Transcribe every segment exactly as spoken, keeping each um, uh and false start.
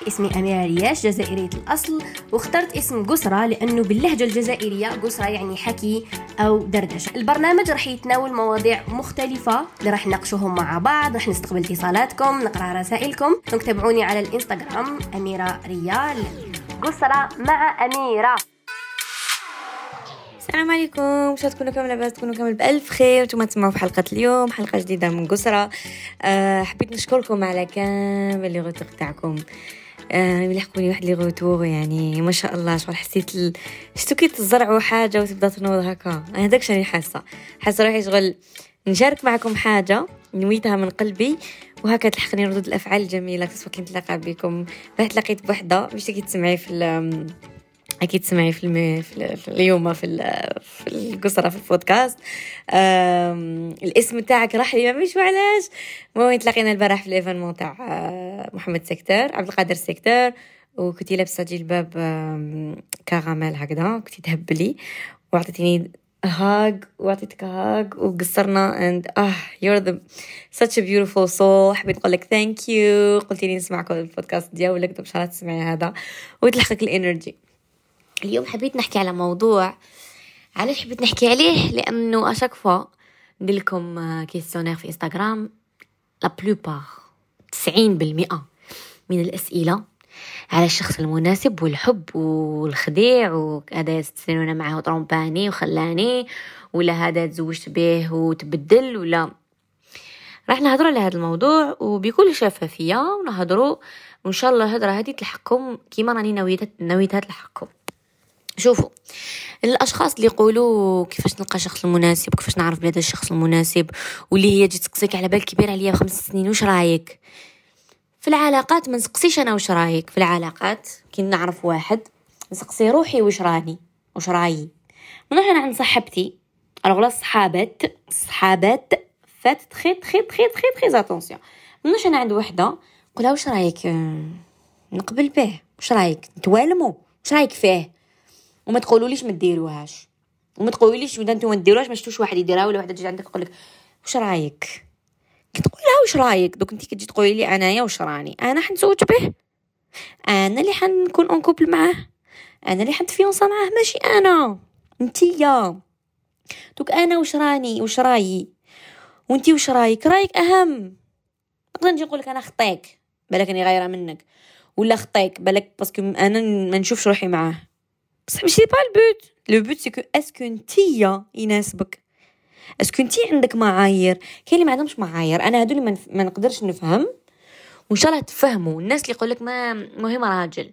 اسمي أميرة رياش، جزائرية الأصل، واخترت اسم قسرة لأنه باللهجة الجزائرية قسرة يعني حكي أو دردشة. البرنامج رح يتناول مواضيع مختلفة اللي رح نناقشوهم مع بعض، رح نستقبل اتصالاتكم، نقرأ رسائلكم. تابعوني على الإنستغرام أميرة ريال، قسرة مع أميرة. السلام عليكم، ان شاء الله تكونوا كامل لاباس، تكونوا كامل بألف خير. وانتم تسمعوا في حلقة اليوم، حلقة جديدة من قسرة. أه حبيت نشكركم على كامل اللي غوتو تاعكم. أه يلحقوني واحد اللي غوتو يعني ما شاء الله. شغل حسيت ال... شتو كي تزرعوا حاجة وتبدا تنوض هكا، انا هذاك شنو حاسة حاسة روحي شغل نشارك معكم حاجة نويتها من قلبي، وهكا تلحقني ردود الافعال الجميلة. كسوا كي نتلاقى بكم بعد لقيت بوحدة مش كي تسمعي في اكيد تسمعي في, الم... في, في اليوم في ال... في القصرة في البودكاست. أم... الاسم تاعك راح لي مش معلاش. المهم تلاقينا البارح في الايفنمون تاع محمد سكتر عبد القادر سكتر، وكنتي لابسه جلباب كراميل هكذا، كنتي تهبلي وعطيتيني هاج وعطيتك هاج وقصرنا and ah you're the such a beautiful soul. حبيت نقول لك thank you. قلتي لي نسمعكم البودكاست ديالك دابا شحال تسمعي هذا وتلحقك الانرجي. اليوم حبيت نحكي على موضوع. علاش حبيت نحكي عليه؟ لانه اشاك فوا ندير لكم كيسيونير في انستغرام، لا بلوبار تسعين بالمئة من الاسئله على الشخص المناسب والحب والخديع، وهذا يستنون معه طرومباني وخلاني، ولا هذا تزوجت به وتبدل، ولا راح نهضروا على هذا الموضوع وبكل شفافيه ونهضروا، وان شاء الله الهضره هذه تلحقكم كيما راني نويت نويتها تلحقكم. شوفوا الاشخاص اللي يقولوا كيفاش نلقى الشخص المناسب وكيفاش نعرف بهذا الشخص المناسب، واللي هي جيت تسقسيك على بال كبير عليا بخمس سنين واش رايك في العلاقات. ما نسقسيش انا واش رايك في العلاقات. كي نعرف واحد نسقسي روحي واش راني واش رايي. نروح انا عند صاحبتي الوغ صحابات صحابات فات خيط خيط خيط خيط خيط اتونسيون. نروح انا عند وحده نقولها واش رايك نقبل به، واش رايك نتوالموا، واش رايك فيه، وما تقولوليش ما ديروهاش، وما تقولوليش ودا نتوما ما ديروهاش ما شفتوش واحد يديرها، ولا واحده تجي عندك تقول لك واش رايك. كتقول لها واش رايك دوك انت كتجي تقولي لي انايا واش راني، انا حنتزوج به، انا اللي حنكون اون كوبل معاه، انا اللي حنتفيونصا معاه، ماشي انا انتيا. دوك انا واش راني واش رايي وانتي واش رايك. رايك اهم. نقدر نجي نقول لك انا خطيك بالك اني غايره منك، ولا خطيك بالك باسكو انا ما نشوفش روحي معاه، بصح ماشي با البوت. لو بوت سي كو اسكو انتيا يناسبك، اسكو انتي عندك معايير. كاين اللي ما عندهمش معايير، انا هادو اللي ما نقدرش نفهم، وان شاء الله تفهموا. الناس اللي يقول لك ما مهم راجل،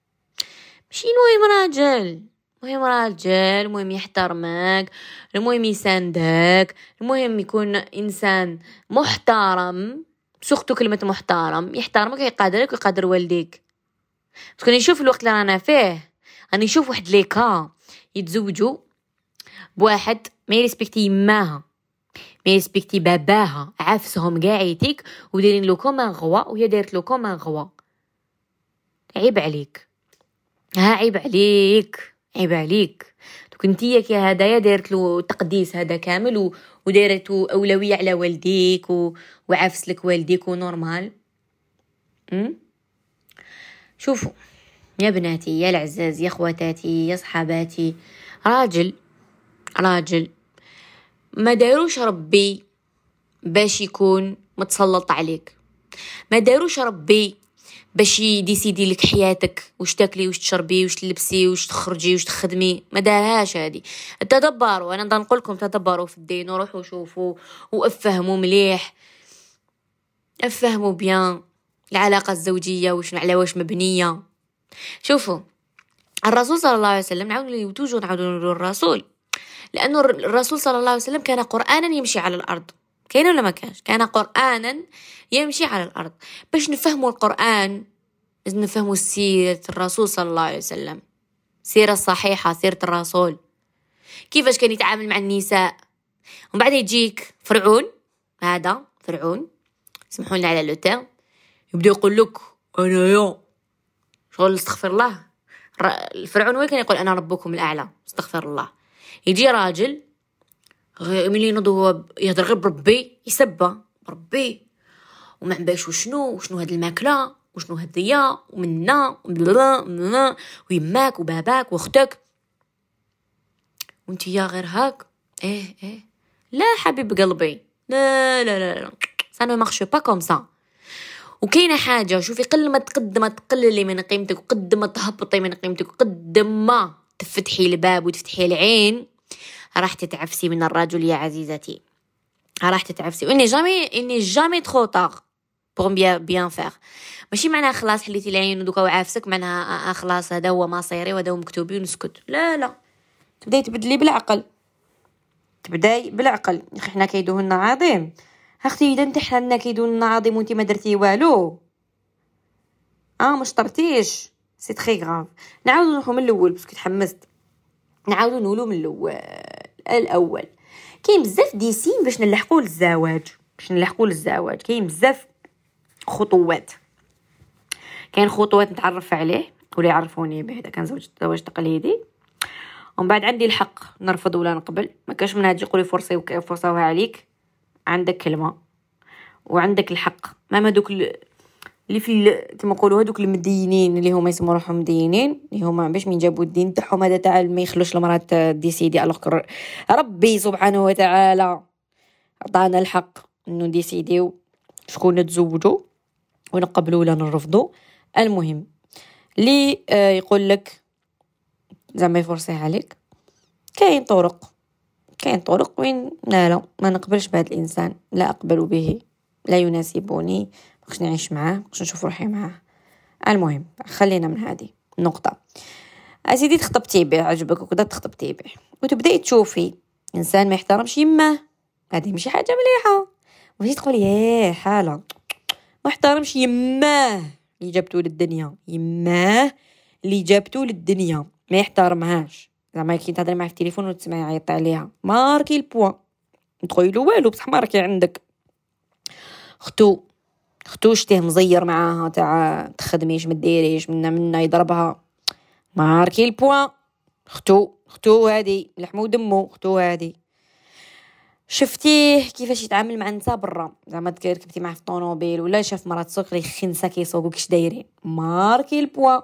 ماشي مهم راجل، مهم راجل المهم يحترمك، المهم يساندك، المهم يكون انسان محترم. سوختو كلمه محترم، يحترمك ويقدرك ويقدر والديك. بس نشوف الوقت اللي رانا فيه، انا نشوف واحد ليكا يتزوجوا بواحد ما يريسبكتي يماها، ما يريسبكتي باباها، عافسهم قاعيتك وديرين له كوم غوا وهي دارت له كوم غوا. عيب عليك، ها عيب عليك، عيب عليك. دوك انتيا كي هدايا دارت له تقديس هذا كامل و... ودارته اولويه على والديك و... وعافس لك والديك ونورمال. م? شوفوا يا بناتي يا العزاز يا خواتاتي يا صحاباتي، راجل راجل ما داروش ربي باش يكون متسلط عليك، ما داروش ربي باش يديسيدي لك حياتك، واش تاكلي واش تشربي واش تلبسي واش تخرجي واش تخدمي، ما دارهاش هذه. تدبروا، انا نضل نقول لكم تدبروا في الدين وروحوا شوفوا وافهموا مليح، افهموا بيان العلاقه الزوجيه واش على واش مبنيه. شوفوا الرسول صلى الله عليه وسلم، نعاود توجو نعاودو نقولوا الرسول، لانه الرسول صلى الله عليه وسلم كان قرانا يمشي على الارض. كاين ولا ما كانش؟ كان قرانا يمشي على الارض. باش نفهموا القران لازم نفهموا سيره الرسول صلى الله عليه وسلم، سيره صحيحه، سيره الرسول كيفاش كان يتعامل مع النساء. ومن بعد يجيك فرعون، هذا فرعون سمحوا لنا على لو تيرم، يبدا يقول لك انا يا شغل استغفر الله. الفرعون وين كان يقول انا ربكم الاعلى، استغفر الله. يجي راجل ملي نضو يهضر غير بربي، يسبه بربي وما باش وشنو وشنو هاد الماكله وشنو هديه ومنا ويماك وباباك واختك وانت يا غير هاك. ايه ايه لا حبيب قلبي، لا لا لا لا ça ne marche pas comme ça. وكاينه حاجه، شوفي قل ما تقد ما تقللي من قيمتك وقد ما تهبطي من قيمتك وقد ما تفتحي الباب وتفتحي العين راح تتعفسي من الرجل يا عزيزتي، راح تتعفسي. واني جامي اني جامي ترو طاغ بور بيان بيان فير. ماشي معناها خلاص حليتي العين ودوكا وعافسك معناها خلاص هذا هو مصيري وهذا هو مكتوبي ونسكت. لا لا، تبداي تبدلي بالعقل، تبداي بالعقل. اخي حنا كيدوهن عظيم، اختي اذا انت حنا كيدوهن عظيم وانت ما درتي والو اه ما شطرتيش سي تري غراف. نعاودو نروحو من الاول باسكو تحمست، نعاودو نقولو من الاول. الاول كاين بزاف دي سين باش نلحقوا للزواج، باش نلحقوا للزواج كاين بزاف خطوات. كاين خطوات نتعرف عليه ولا يعرفوني به اذا كان زواج زواج تقليدي، ومن بعد عندي الحق نرفض ولا نقبل. ما كاش من هاد يقولوا فرصي فرصوها عليك، عندك كلمه وعندك الحق. ما دوك اللي في كما نقولوا هذوك المدينين اللي هما يسموا روحهم مدينين، اللي هما باش من جابوا الدين تاعهم هذا تاع ما يخلوش المراه ديسيدي. الوغ ربي سبحانه وتعالى عطانا الحق انه ديسيديو شكون نتزوجوا ونقبلوا ولا نرفضوا. المهم اللي يقول لك زعما يفرصيه عليك، كاين طرق كاين طرق وين لا لا ما نقبلش بهذا الانسان، لا اقبل به، لا يناسبني، باش نعيش معاه، باش نشوف روحي معاه. المهم خلينا من هذه النقطه. اسيدي تخطبتي به عجبك وكذا تخطبتي به وتبداي تشوفي انسان ما يحترمش يماه، هذه ماشي حاجه مليحه. وتجي تقولي ياه حاله ما احترمش يماه اللي جابته للدنيا، يماه اللي جابته للدنيا ما يحترمهاش. زعما كي تهضري معاه في التليفون وتسمعي يعيط عليها ماركي البوان تقولي له والو بصح ماركي عندك. اختو اختو شتيه مزير معاها تاع تخدميش ما ديريش منا منا يضربها ماركي البوان. اختو اختو هادي لحمو ودمو، اختو هادي شفتيه كيفاش يتعامل مع النساء برا، زعما ركبتي معاه في الطونوبيل ولا شاف مرات سوق لي خنسه كيسوقوا كيش دايرين ماركي البوان.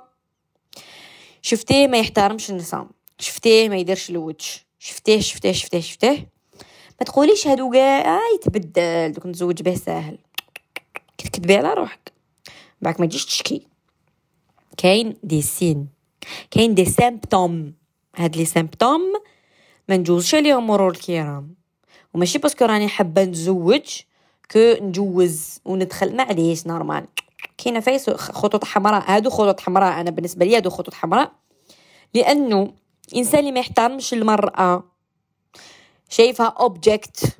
شفتيه ما يحترمش النساء، شفتيه ما يديرش الوجه، شفتيه شفتيه شفتيه شفتيه ما تقوليش هادو كاع يتبدل دوك نتزوج به ساهل، كتكذبي على روحك باك ما تجيش تشكي. كاين دي سين، كاين دي سيمبتوم، هاد لي سيمبتوم ما نجوزش عليهم مرور الكرام. وماشي باسكو راني حابه نتزوج كو نجوز وندخل، معليش نورمال. كاينه فايس خطوط حمراء، هادو خطوط حمراء. انا بالنسبه لي هادو خطوط حمراء، لانه انسان اللي ما يحترمش المراه شايفها اوبجكت،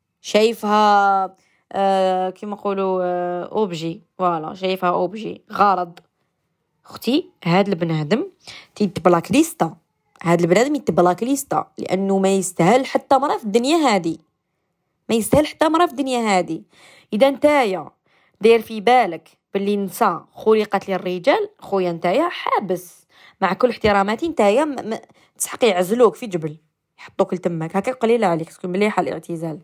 شايفها آه كيما نقولوا آه اوبجي، فوالا شايفها اوبجي غرض. اختي هاد البنادم تيتبلاك ليستا، هاد البنادم يتبلاك ليستا لانه ما يستاهل حتى مرة في الدنيا هادي، ما يستاهل حتى مرة في الدنيا هادي. اذا نتايا دير في بالك باللي نساء خلقت للرجال، خويا نتايا حابس مع كل احتراماتي نتايا م... م... تسحقي يعزلوك في جبل يحطوك لتمك هكا قليله عليك، تكون مليحه الاعتزال.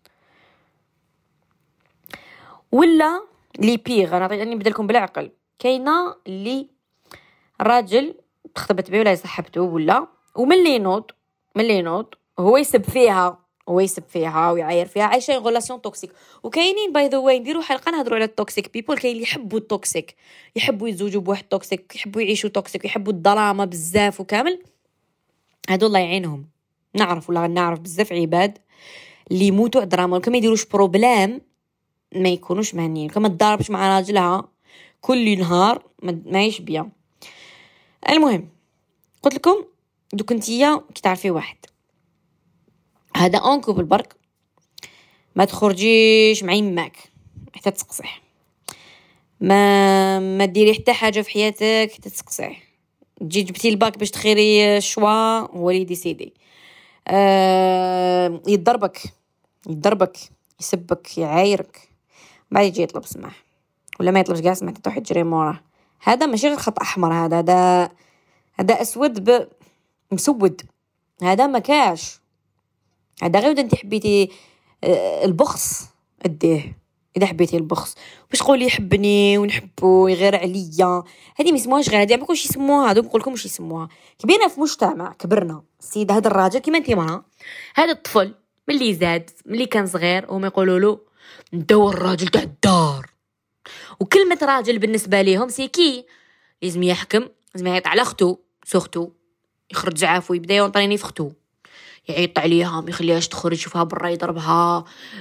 ولا لي بيغ، انا راني نبدلكم بالعقل. كاينه اللي راجل تخطبت به ولا صاحبته ولا وملي ينوض ملي ينوض هو يسب فيها، هو يسب فيها ويعاير فيها، عايشه غولاسيون توكسيك. وكاينين باي ذا واي نديروا حلقه نهضروا على التوكسيك بيبل. كاين اللي يحبوا التوكسيك، يحبوا يتزوجوا بواحد توكسيك، يحبوا يعيشوا توكسيك، يحبوا الدراما بزاف وكامل. هادو الله يعينهم. نعرف ولا نعرف بزاف عباد اللي يموتوا دراما وكما يديروش بروبلام ما يكونوش مهنيين، كما تضاربش مع راجلها كل نهار ما يشبيا. المهم قلت لكم دوك انتيا كي تعرفي واحد هذا اونكو بالبرك ما تخرجيش مع يماك حتى تسقسيه، ما ما ديري حتى حاجه في حياتك حتى تسقسيه. تجي جبتي الباك باش تخيري الشوا هو اللي ديسيدي. أه يضربك يضربك يسبك يعايرك، بعد يجي يطلب سماح ولا ما يطلبش كاع سماح تروحي تجري موراه. هذا ماشي غير خط احمر، هذا هذا هذا اسود ب مسود، هذا ما كاش. هذا غير انت حبيتي البخص اديه اذا حبيتي البخص باش تقولي يحبني ونحبو يغير عليا، هذه ما يسموهاش غير، هذه ما كلشي يسموها، دوك نقول لكم واش يسموها. كبرنا في مجتمع، كبرنا السيد هذا الراجل كيما انت مرا، هذا الطفل ملي زاد ملي كان صغير وما يقولوا له انت هو الراجل تاع الدار، وكلمه راجل بالنسبه ليهم سيكي لازم يحكم، لازم يعيط على اختو سختو، يخرج زعافو يبدا ينطريني في اختو، يعيط عليها ما يخليهاش تخرج، يشوفها برا يضربها،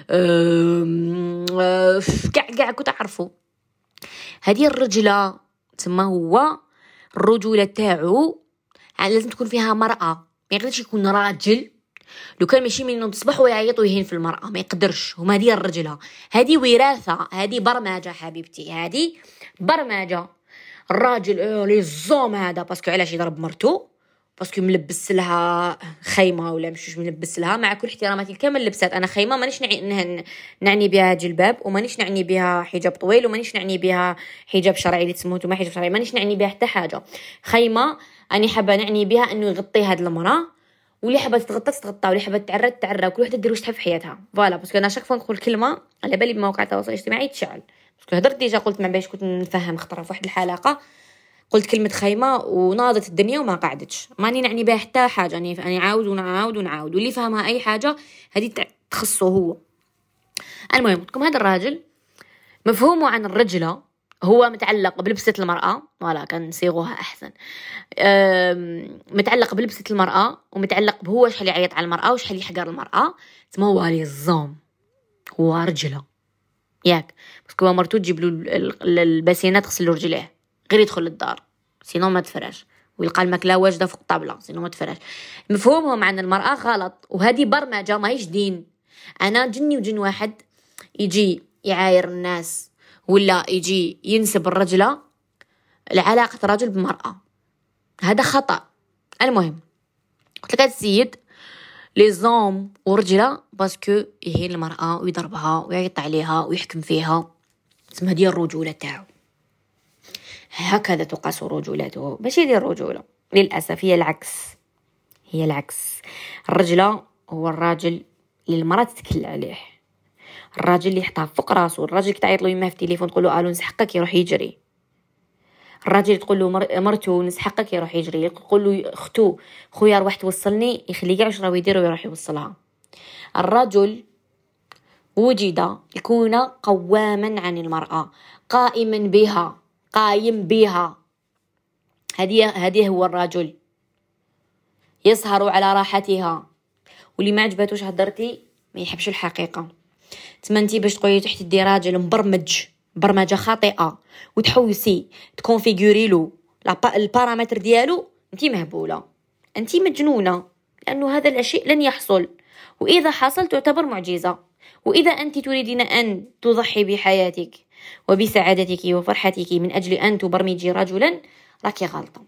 كاع كاع كنت تعرفوا هذه الرجله تسمى هو الرجوله تاعو لازم تكون فيها مرأة، ما يقدرش يكون راجل لو كان ماشي من تصبح ويعيط ويهين في المرأة، ما يقدرش. هما هذه الرجله، هذه وراثه، هذه برمجه حبيبتي، هذه برمجه. الراجل اه لي الزوم هذا باسكو علاش يضرب مرتو، باسكو ملبس لها خيمه ولا مش ملبس لها، مع كل احتراماتي الكامل لبسات انا خيمه مانيش نعني نعني بها جلباب، ومانيش نعني بها حجاب طويل، ومانيش نعني بها حجاب شرعي اللي تسموه نتوما حجاب شرعي، مانيش نعني بها حتى حاجه. خيمه اني حابه نعني بها انه يغطي هاد المراه، واللي حابه تتغطى تتغطى، واللي حابه تعرى تعرى، وكل وحده دير واش تحب في حياتها. فوالا باسكو انا شاك فوا نقول كلمه على بالي بمواقع التواصل الاجتماعي تشعل، باسكو هضرت ديجا قلت ما باش كنت نفهم خطره في واحد الحلقه، قلت كلمه خيمه وناضت الدنيا وما قعدتش، ماني نعني بها حتى حاجه، يعني اني عاود ونعاود ونعاود، واللي فهمها اي حاجه هذه تخصه هو. المهم قلت لكم هذا الراجل مفهومه عن الرجله هو متعلق بلبسه المراه، ولا كان نصيغوها احسن، متعلق بلبسه المراه، ومتعلق بهو شحال يعيط على المراه وشحال يحقر المراه، تما هو لي الزوم، هو رجله ياك، باسكو مرتو تجيب له الباسينه تغسل له رجليه غير يدخل للدار، سينو ما تفرش، ويلقى الماكله واجده فوق الطابله، سينو ما تفرش. مفهومهم عن المراه غلط، وهذه برمجه ماهيش دين. انا جني وجن واحد يجي يعاير الناس ولا يجي ينسب الرجله لعلاقه الرجل بمراه، هذا خطا. المهم قلت لك هذا السيد لي زوم ورجله باسكو يهين المراه ويضربها ويعيط عليها ويحكم فيها، تسمى ديال الرجوله تاعو، هكذا تقاس رجولته. باش يدير الرجوله للاسف هي العكس، هي العكس. الرجله هو الراجل اللي المراه تتكل عليه، الراجل اللي يحطها فوق راسو، الراجل اللي تعيط له يما في التليفون تقول له الو نسحقك يروح يجري، الراجل اللي تقول له مر... مرتو نسحقك يروح يجري، يقول له اختو خويا روح توصلني يخلي كاع واش راهو يدير ويروح يوصلها. الرجل وجد يكون قواما عن المرأة، قائما بها، قايم بها، هذه هذه هو الرجل، يسهر على راحتها، واللي ما عجباتوش هضرتي ما يحبش الحقيقه. تمنتي باش تقولي تحت دي راجل مبرمج برمجه خاطئه وتحوسي تكونفيغوري له البارامتر ديالو، انت مهبوله، انت مجنونه، لانه هذا الشيء لن يحصل، واذا حصل تعتبر معجزه. واذا انت تريدين ان تضحي بحياتك وبسعادتك وفرحتك من اجل ان تبرمجي رجلا، راكي غلطه،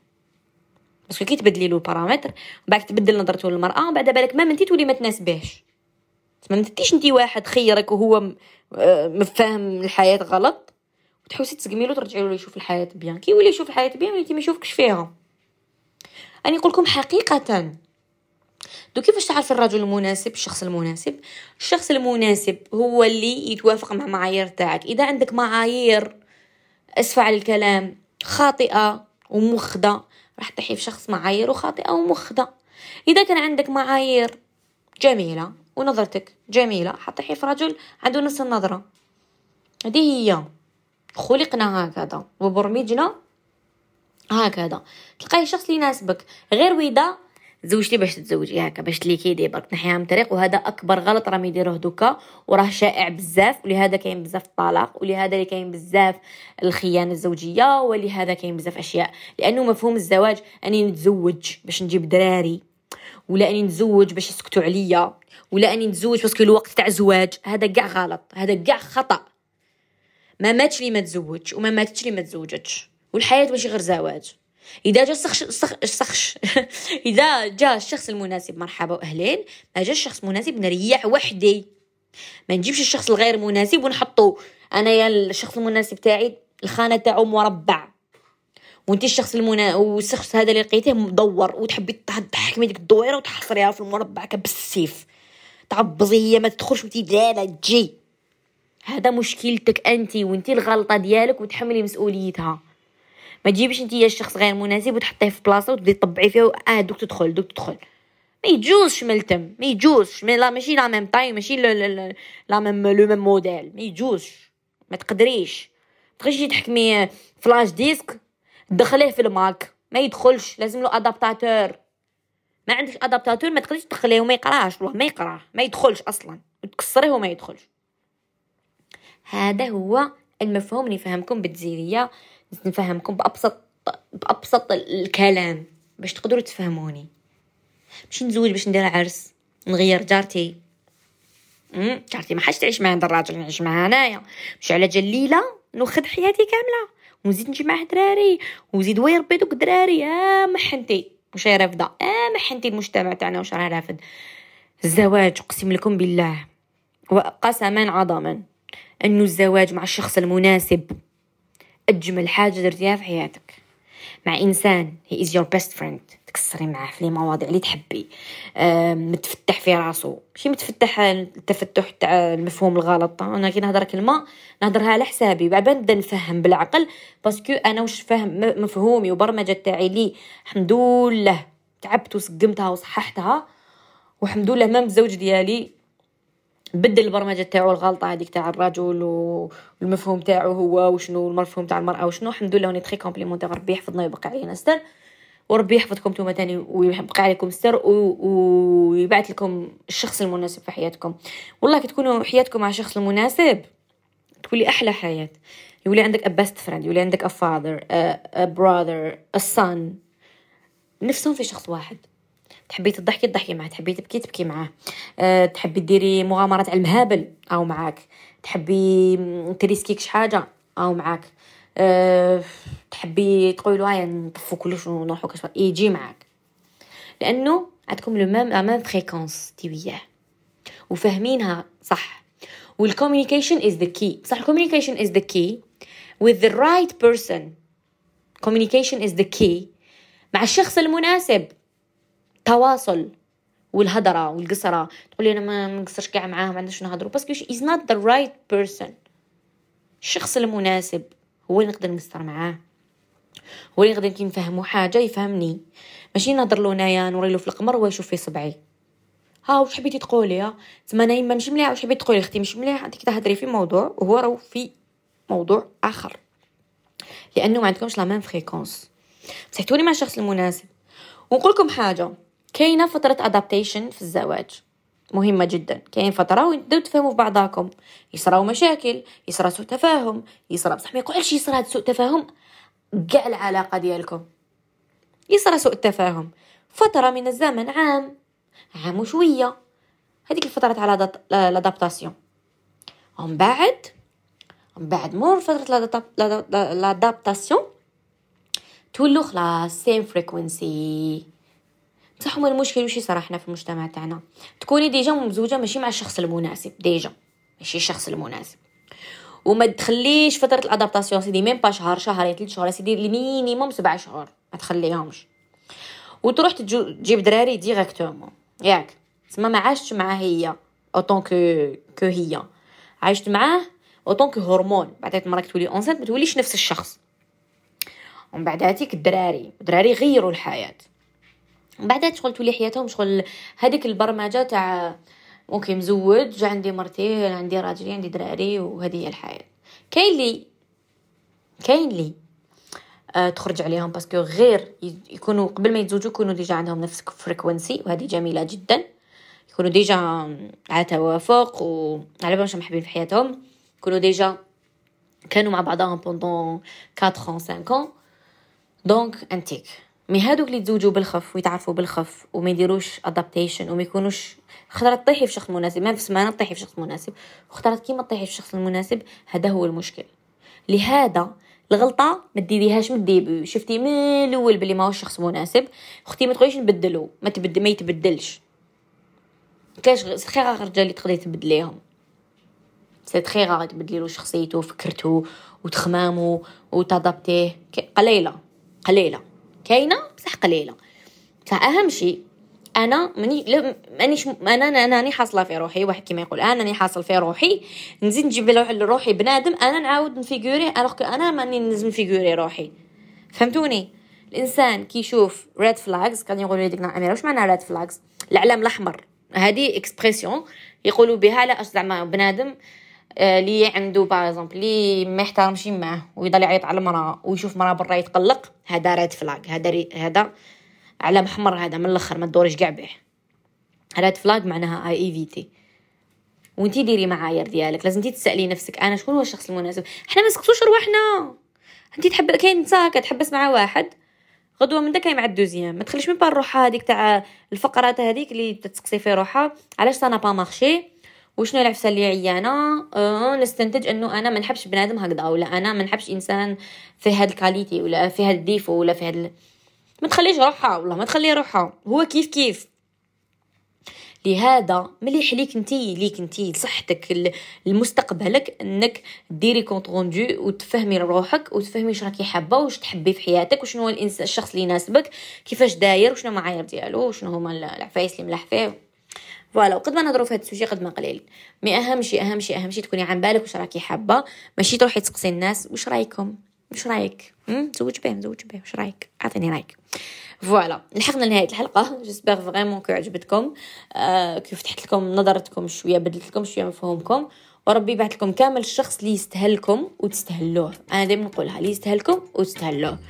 بس كي تبدلي له البارامتر بعد تبدل نظرته للمراه، بعد بالك ما منتي تولي ما تناسبهش، ما منتيش انت واحد خيرك وهو مفهم الحياه غلط وتحوسي تسقمي له ترجعي له يشوف الحياه بيان، كي يولي يشوف الحياه بيان انت ما يشوفكش فيها. اني نقول لكم حقيقه، دو كيفاش تعرف الرجل المناسب، الشخص المناسب؟ الشخص المناسب هو اللي يتوافق مع معايير تاعك. اذا عندك معايير اسفة على الكلام خاطئه ومخده، راح تحي في شخص معاييره خاطئه ومخده. اذا كان عندك معايير جميله ونظرتك جميله، حتحي في رجل عنده نفس النظره. هذه هي، خلقنا هكذا وبرمجنا هكذا. تلقاي الشخص اللي يناسبك، غير ويدا زوجتي باش تتزوجي هكا باش تليكي دي برك نحيها من طريق، وهذا اكبر غلط راهم يديروه دوكا وراه شائع بزاف، ولهذا كاين بزاف الطلاق، ولهذا اللي كاين بزاف الخيانه الزوجيه، ولهذا كاين بزاف اشياء، لانه مفهوم الزواج اني نتزوج باش نجيب دراري، ولا اني نتزوج باش يسكتوا عليا، ولا اني نتزوج باسكو الوقت تاع زواج. هذا كاع غلط، هذا كاع خطا. ما ماتش لي ما تزوجش وما ماتش لي ما تزوجتش، والحياه ماشي غير زواج. اذا جا الشخص الشخص اذا جا الشخص المناسب مرحبا واهلين، ما جا الشخص المناسب نريح وحدي، ما نجيبش الشخص الغير مناسب ونحطه انا يا الشخص المناسب تاعي الخانه تاعو مربع، وانت الشخص المنا والشخص هذا اللي لقيته مدور وتحبي تحكمي ديك الدويره وتحصريها في المربع كبالسيف، تعبزي هي ما تدخلش وتي لا تجي. هذا مشكلتك انت، وانت الغلطه ديالك وتحملي مسؤوليتها. ما تجيبش انت الشخص غير مناسب وتحطيه في بلاصه وتبدي تطبعي فيه اه دوك تدخل دوك تدخل. ما يجوزش ملتم، ما يجوزش، ما لا ماشي لا ميم طاي، ماشي لا لا ميم لو ميم موديل، ما يجوزش، ما تقدريش تخشي تحكمي فلاش ديسك تدخليه في الماك، ما يدخلش، لازم له ادابتاتور. ما عندكش ادابتاتور ما تقدريش تدخليه وما يقراش، والله ما يقراه، ما يدخلش اصلا، وتكسريه وما يدخلش. هذا هو المفهوم اللي نفهمكم بالجزائريه، نفهمكم بابسط بابسط الكلام باش تقدروا تفهموني. باش نزوج، باش ندير عرس، نغير جارتي، امم جارتي ما حاش تعيش مع هذا الراجل، نعيش معاه انايا، مش على جال ليله ناخذ حياتي كامله ونزيد نجيب معاه دراري ونزيد هو يربي دوك دراري. اه محنتي واش هي رافضه، اه محنتي المجتمع تاعنا واش راه رافض. الزواج اقسم لكم بالله وقسما عظما انه الزواج مع الشخص المناسب اجمل حاجه درتيها في حياتك. مع انسان he is your best friend، تكسري معاه في المواضيع اللي تحبي، متفتح في راسو، ماشي متفتح التفتح تاع المفهوم الغلط. انا كي نهضر كلمه نهضرها على حسابي، بعد نبدا نفهم بالعقل، باسكو انا واش فاهم مفهومي وبرمجه تاعي لي الحمد لله تعبت وسقمتها وصححتها، والحمد لله مام الزوج ديالي بدل البرمجه تاعو الغلطه هذيك تاع الرجل والمفهوم تاعو هو وشنو المفهوم تاع المراه وشنو. الحمد لله وني تري كومبليمونتير، ربي يحفظنا ويبقى علينا ستر، وربي يحفظكم نتوما تاني ويبقى عليكم ستر ويبعث لكم الشخص المناسب في حياتكم. والله كتكونوا حياتكم مع الشخص المناسب تولي احلى حياه، يولي عندك a best friend، يولي عندك a father a, a brother a son، نفسهم في شخص واحد. تحبي تضحكي تضحكي معاه، تحبي تبكي تبكي معاه، أه، تحبي ديري مغامرات على المهابل او معاك، تحبي تريسكيك شي حاجه او معاك، أه، تحبي تقولوا هيا نطفوا كلش ونروحوا كاش يجي معاك، لانه عندكم لو ميم لا ميم فريكونس دي وياه وفاهمينها صح. والكوميونيكيشن از ذا كي، صح الكوميونيكيشن از ذا كي with the right person. communication is the key مع الشخص المناسب. تواصل والهدرة والقصرة، تقولي أنا ما نقصرش كاع معاه ما عندناش نهضروا، بس is not the right person. الشخص المناسب هو اللي نقدر نقصر معاه، هو اللي نقدر كي نفهمه حاجة يفهمني، ماشي نهضر له نايا نوري له في القمر وهو يشوف في صبعي. ها واش حبيتي تقولي؟ ها تما انا يما مش مليح، واش حبيتي تقولي اختي مش مليح، انت تهضري في موضوع وهو راهو في موضوع اخر، لانه ما عندكمش لا ميم فريكونس. صحتوني مع الشخص المناسب. ونقول لكم حاجه، كاينه فتره ادابتيشن في الزواج مهمه جدا. كاين فتره وين تبداو تفهموا في بعضاكم، يصراو مشاكل، يصرا سوء تفاهم، يصرا بصح ما يقولش يصرا سوء تفاهم كاع العلاقه ديالكم، يصرا سوء التفاهم فتره من الزمن، عام عام وشويه، هذيك الفتره تاع لادابتاسيون. ومن بعد من بعد مور فتره لادابتاسيون تولوا خلاص سيم فريكوينسي. بصح هما المشكل وش يصرا حنا في المجتمع تاعنا، تكوني ديجا مزوجه ماشي مع الشخص المناسب، ديجا ماشي الشخص المناسب، وما تخليش فتره الادابتاسيون سيدي ميم با شهر شهرين ثلاث شهور، سيدي المينيموم سبع شهور ما تخليهمش، وتروح تجيب دراري ديريكتومون ياك. تسمى ما عاشتش معاه هي اوطون كو كو هي عايشت معاه اوطون كو هرمون. بعد مرة تولي اونسنت ما توليش نفس الشخص. ومن بعد هاتيك الدراري الدراري غيروا الحياه، من بعد شغل تولي حياتهم شغل هذيك البرمجه تاع اوكي مزوج عندي مرتي عندي راجلي عندي دراري وهذه هي الحياه. كاين لي كاين لي أه تخرج عليهم باسكو غير يكونوا قبل ما يتزوجوا يكونوا ديجا عندهم نفس فريكوينسي، وهذه جميله جدا، يكونوا ديجا على توافق وعلى بالهم محبين في حياتهم، يكونوا ديجا كانوا مع بعضهم بوندون أربعة خمسة ans. دونك انتيك مي هادوك اللي يتزوجوا بالخف ويتعرفوا بالخف وما يديروش ادابتيشن وما يكونوش خطرت طيحي في شخص مناسب، ما في سمانه طيحي في شخص مناسب وخطرت كيما طيحي في الشخص المناسب، هذا هو المشكل. لهذا الغلطه ما ديريهاش من الديبي، شفتي من الاول بلي ما هوش شخص مناسب، اختي ما تقوليش نبدلو، ما تبدل ما يتبدلش. كاش خير الرجال اللي تقدري تبدليهم، سي تري غار تبدلي له شخصيته وفكرته وتخمامه وتادابتيه، قليله قليله كاينه بصح قليله. بصح اهم شيء انا ماني لا مانيش انا انا راني حاصله في روحي، واحد كيما يقول انا راني حاصل في روحي، نزيد نجيب لروحي بنادم انا نعاود نفيغوري الوغ انا ماني نلزم نفيغوري روحي. فهمتوني؟ الانسان كي يشوف ريد فلاجز كان يقولوا لي ديك الاميره واش معنى ريد فلاجز؟ الاعلام الاحمر، هذه اكسبرسيون يقولوا بها لا زعما بنادم اللي عنده باغ لي ما يحترمش معاه ويضل يعيط على المراه ويشوف مراه برا يتقلق، هذا ريد فلاج، هذا هذا علم احمر، هذا من الاخر ما تدوريش كاع به. ريد فلاج معناها اي ايفيتي. وانتي ديري معايير ديالك، لازم انتي تسالي نفسك انا شكون هو الشخص المناسب. احنا ما نسقطوش رواحنا. انتي تحب كاين نساء كتحبس مع واحد غدوه من داك مع الدوزيام، ما تخليش من بار روحها هذيك تاع الفقرات هذيك اللي تتسقسي في روحها علاش سا با مارشي وشنو العفسه اللي عيانه. أه نستنتج انه انا ما نحبش بنادم هكذا، ولا انا ما نحبش انسان في هاد الكاليتي ولا في هاد الديفو ولا في هاد ال... ما تخليش روحها، والله ما تخلي روحها، هو كيف كيف. لهذا مليح ليك انتي ليك انتي لصحتك لمستقبلك انك ديري كونط روندو وتفهمي روحك وتفهمي واش راكي حابه واش تحبي في حياتك وشنو هو الانسان الشخص اللي يناسبك كيفاش داير وشنو المعايير ديالو وشنو هما العفايس اللي ملاح فيه. فوالا وقد ما نهضروا في هذا السوجي قد ما قليل، مي اهم شيء اهم شيء اهم شيء تكوني عن بالك واش راكي حابه، ماشي تروحي تسقسي الناس واش رايكم واش رايك زوج بيه زوج بيه واش رايك اعطيني رايك. فوالا لحقنا لنهايه الحلقه، جيسبر فريمون كو عجبتكم، آه كيف فتحت لكم نظرتكم شويه، بدلت لكم شويه مفهومكم، وربي يبعث لكم كامل الشخص اللي يستاهلكم وتستاهلوه. انا دائما نقولها اللي يستاهلكم وتستاهلوه.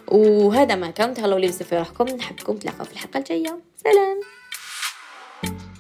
وهذا ما كان، تهلاو لي بزاف في روحكم، نحبكم، تلاقاو في الحلقه الجايه، سلام.